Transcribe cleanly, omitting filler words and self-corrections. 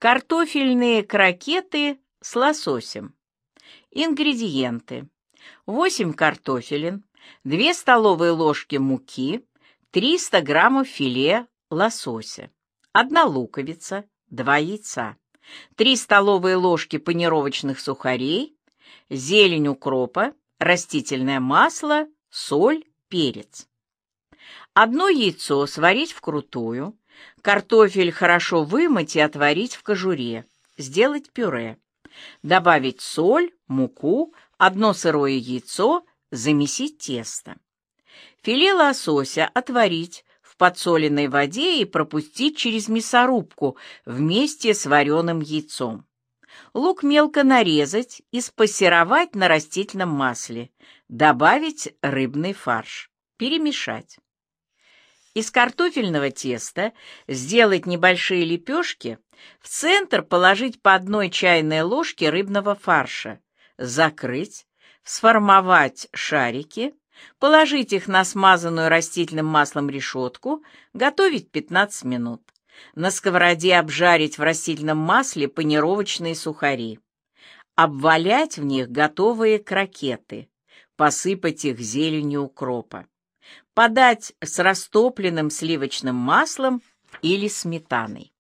Картофельные крокеты с лососем. Ингредиенты: 8 картофелин, 2 столовые ложки муки, 300 граммов филе лосося, 1 луковица, 2 яйца, 3 столовые ложки панировочных сухарей, зелень укропа, растительное масло, соль, перец. 1 яйцо сварить вкрутую, картофель хорошо вымыть и отварить в кожуре, сделать пюре, добавить соль, муку, 1 сырое яйцо, замесить тесто. Филе лосося отварить в подсоленной воде и пропустить через мясорубку вместе с вареным яйцом. Лук мелко нарезать и спассеровать на растительном масле, добавить рыбный фарш, перемешать. Из картофельного теста сделать небольшие лепешки, в центр положить по 1 чайной ложке рыбного фарша, закрыть, сформовать шарики, положить их на смазанную растительным маслом решетку, готовить 15 минут. На сковороде обжарить в растительном масле панировочные сухари, обвалять в них готовые крокеты, посыпать их зеленью укропа. Подать с растопленным сливочным маслом или сметаной.